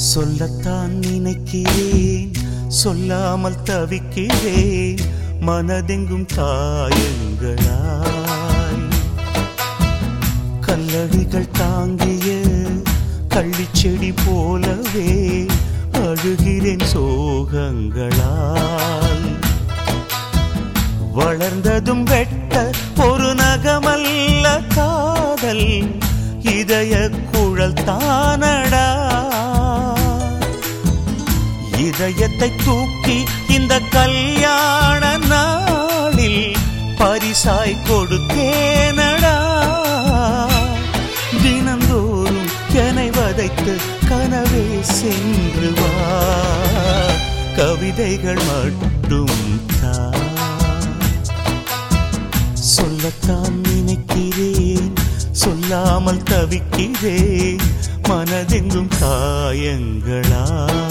சொல்லத்தான் நினைக்கிறேன், சொல்லாமல் தவிக்கிறேன், மனதெங்கும் காயங்களாய். கல்லடிகள் தாங்கிய கள்ளிச்செடி போலவே அழுகிறேன் சோகங்களால். வளர்ந்ததும் வெட்ட ஒரு நகமல்ல காதல், இதய குழல் தானடா. இதயத்தை தூக்கி இந்த கல்யாண நாளில் பரிசாய் கொடுத்தேனடா. தினந்தோறும் என்னை வதைத்து கனவே சென்று வா, கவிதைகள் மட்டும் தான். சொல்லத்தான் நினைக்கிறேன், சொல்லாமல் தவிக்கிறேன், மனதெங்கும் காயங்களா.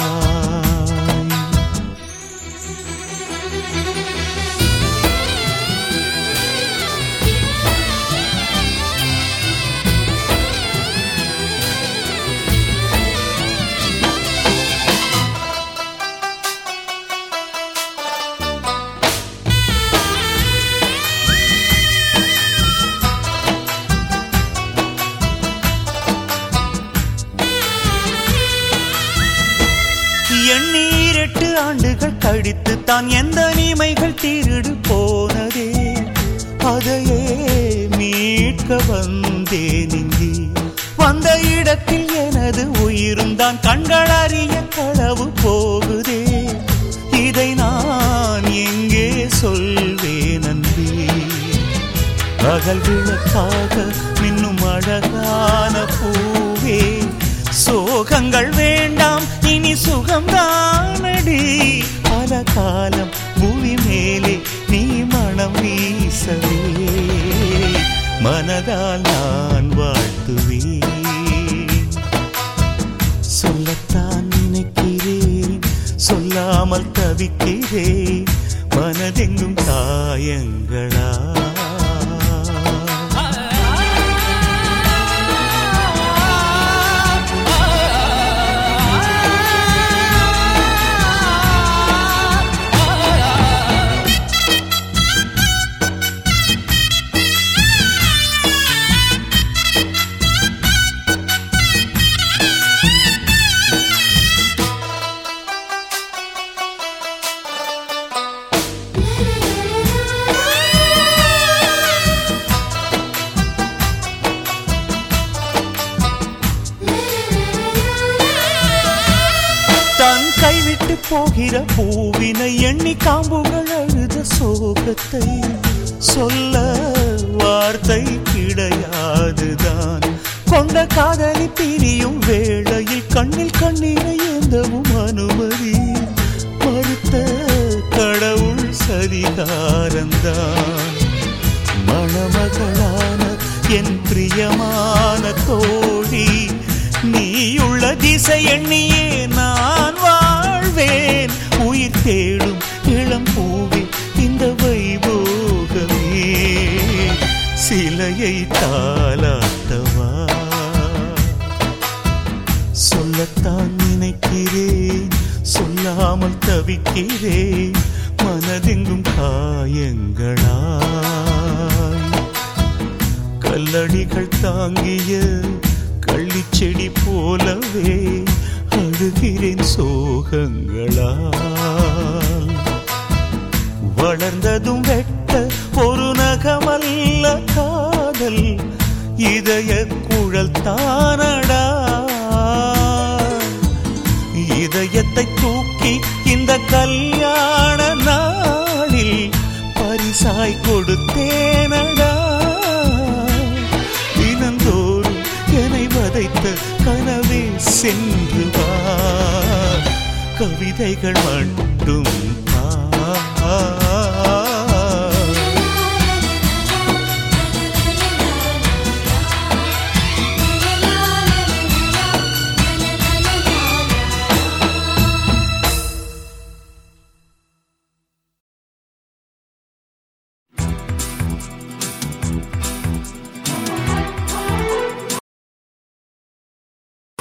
எண்ணீர் 8 ஆண்டுகள் கழித்து தான் எந்த நீமைகள் திருடு போனதே, அதையே மீட்க வந்தேன் இங்கே. வந்த இடத்தில் எனது உயிரும் தான் கண்கள் அறிய களவு போகுதே. இதை நான் எங்கே சொல்வேன் அன்பே? அகல் விளக்காக மின்னும் அழகான பூவே, சோகங்கள் வேண்டாம் இனி சுகம்தானடி. பல காலம் பூமி மேலே நீ மனம் வீசவே, மனதால் நான் வாழ்த்துவேன். சொல்லத்தான் நினைக்கிறேன், சொல்லாமல் தவிக்கிறேன், மனதெங்கும் காயங்களா. கைவிட்டு போகிற பூவினை எண்ணி காம்புகள் அழுத சோகத்தை சொல்ல வார்த்தை கிடையாதுதான். கொண்ட காதலி பிரியும் வேளையில் கண்ணில் கண்ணீரை ஏந்தவும் அனுமதி மறுத்த கடவுள் சரிகாரந்தான். மணமகளான என் பிரியமான தோழி, நீயுள்ள திசை எண்ணியே நான் வாழ்வேன். உயிர் தேடும் இளம் பூவே இந்த வைபோகமே, சிலையை தாலாட்டவா. சொல்லத்தான் நினைக்கிறேன், சொல்லாமல் தவிக்கிறேன், மனதெங்கும் காயங்களாய். கல்லடிகள் தாங்கிய கள்ளிச்செடி போலவே அழுகிறேன் சோகங்களால். வளர்ந்ததும் வெட்ட ஒரு நகமல்ல காதல், இதய குழல் தானடா. இதயத்தை தூக்கி இந்த கல்யாண நாளில் பரிசாய் கொடுத்தேனடா. தினந்தோறும் என்னை வதைத்த கனவே சென்று வா, கவிதைகள் மட்டும்